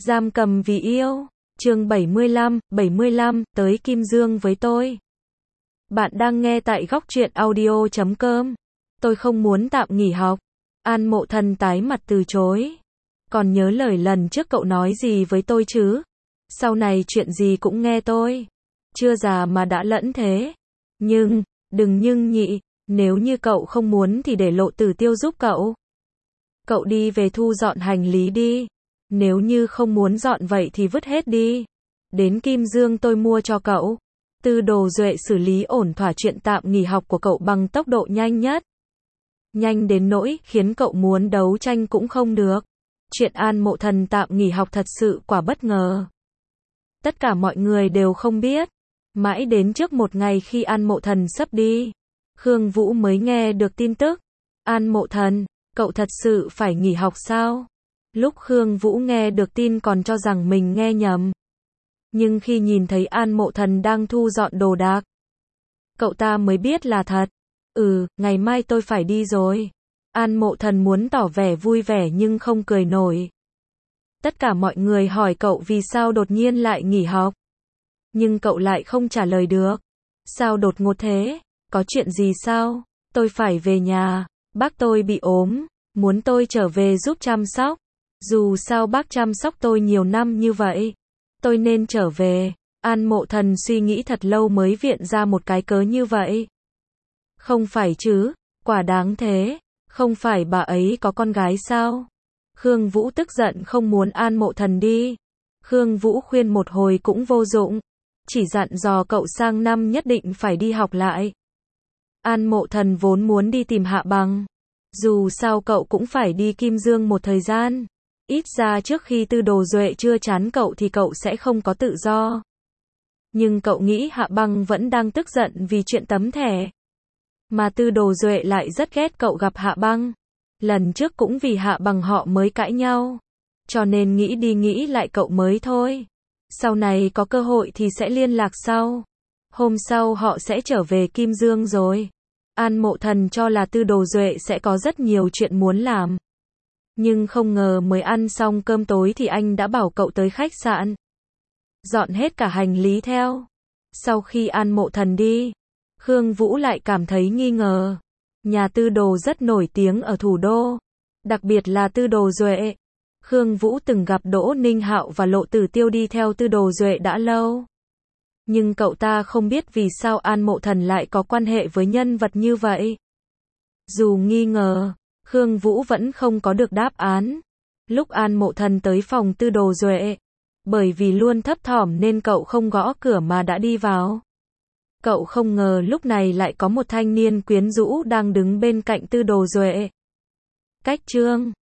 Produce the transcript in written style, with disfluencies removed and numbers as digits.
Giam cầm vì yêu. Chương 75, tới Kim Dương với tôi. Bạn đang nghe tại góc truyện audio.com. Tôi không muốn tạm nghỉ học. An Mộ Thần tái mặt từ chối. Còn nhớ lời lần trước cậu nói gì với tôi chứ? Sau này chuyện gì cũng nghe tôi. Chưa già mà đã lẫn thế. Nhưng, đừng nhưng nhị, nếu như cậu không muốn thì để Lộ Tử Tiêu giúp cậu. Cậu đi về thu dọn hành lý đi. Nếu như không muốn dọn vậy thì vứt hết đi. Đến Kim Dương tôi mua cho cậu. Tư Đồ Duệ xử lý ổn thỏa chuyện tạm nghỉ học của cậu bằng tốc độ nhanh nhất. Nhanh đến nỗi khiến cậu muốn đấu tranh cũng không được. Chuyện An Mộ Thần tạm nghỉ học thật sự quả bất ngờ. Tất cả mọi người đều không biết. Mãi đến trước một ngày khi An Mộ Thần sắp đi, Khương Vũ mới nghe được tin tức. An Mộ Thần, cậu thật sự phải nghỉ học sao? Lúc Khương Vũ nghe được tin còn cho rằng mình nghe nhầm. Nhưng khi nhìn thấy An Mộ Thần đang thu dọn đồ đạc, cậu ta mới biết là thật. Ngày mai tôi phải đi rồi. An Mộ Thần muốn tỏ vẻ vui vẻ nhưng không cười nổi. Tất cả mọi người hỏi cậu vì sao đột nhiên lại nghỉ học. Nhưng cậu lại không trả lời được. Sao đột ngột thế? Có chuyện gì sao? Tôi phải về nhà. Bác tôi bị ốm, muốn tôi trở về giúp chăm sóc. Dù sao bác chăm sóc tôi nhiều năm như vậy, tôi nên trở về. An Mộ Thần suy nghĩ thật lâu mới viện ra một cái cớ như vậy. Không phải chứ, quả đáng thế. Không phải bà ấy có con gái sao? Khương Vũ tức giận không muốn An Mộ Thần đi. Khương Vũ khuyên một hồi cũng vô dụng. Chỉ dặn dò cậu sang năm nhất định phải đi học lại. An Mộ Thần vốn muốn đi tìm Hạ Bằng. Dù sao cậu cũng phải đi Kim Dương một thời gian. Ít ra trước khi Tư Đồ Duệ chưa chán cậu thì cậu sẽ không có tự do. Nhưng cậu nghĩ Hạ Bằng vẫn đang tức giận vì chuyện tấm thẻ. Mà Tư Đồ Duệ lại rất ghét cậu gặp Hạ Bằng. Lần trước cũng vì Hạ Bằng họ mới cãi nhau. Cho nên nghĩ đi nghĩ lại cậu mới thôi. Sau này có cơ hội thì sẽ liên lạc sau. Hôm sau họ sẽ trở về Kim Dương rồi. An Mộ Thần cho là Tư Đồ Duệ sẽ có rất nhiều chuyện muốn làm. Nhưng không ngờ mới ăn xong cơm tối thì anh đã bảo cậu tới khách sạn. Dọn hết cả hành lý theo. Sau khi An Mộ Thần đi, Khương Vũ lại cảm thấy nghi ngờ. Nhà Tư Đồ rất nổi tiếng ở thủ đô. Đặc biệt là Tư Đồ Duệ. Khương Vũ từng gặp Đỗ Ninh Hạo và Lộ Tử Tiêu đi theo Tư Đồ Duệ đã lâu. Nhưng cậu ta không biết vì sao An Mộ Thần lại có quan hệ với nhân vật như vậy. Dù nghi ngờ, Khương Vũ vẫn không có được đáp án. Lúc An Mộ Thần tới phòng Tư Đồ Duệ, bởi vì luôn thấp thỏm nên cậu không gõ cửa mà đã đi vào. Cậu không ngờ lúc này lại có một thanh niên quyến rũ đang đứng bên cạnh Tư Đồ Duệ. Cách chương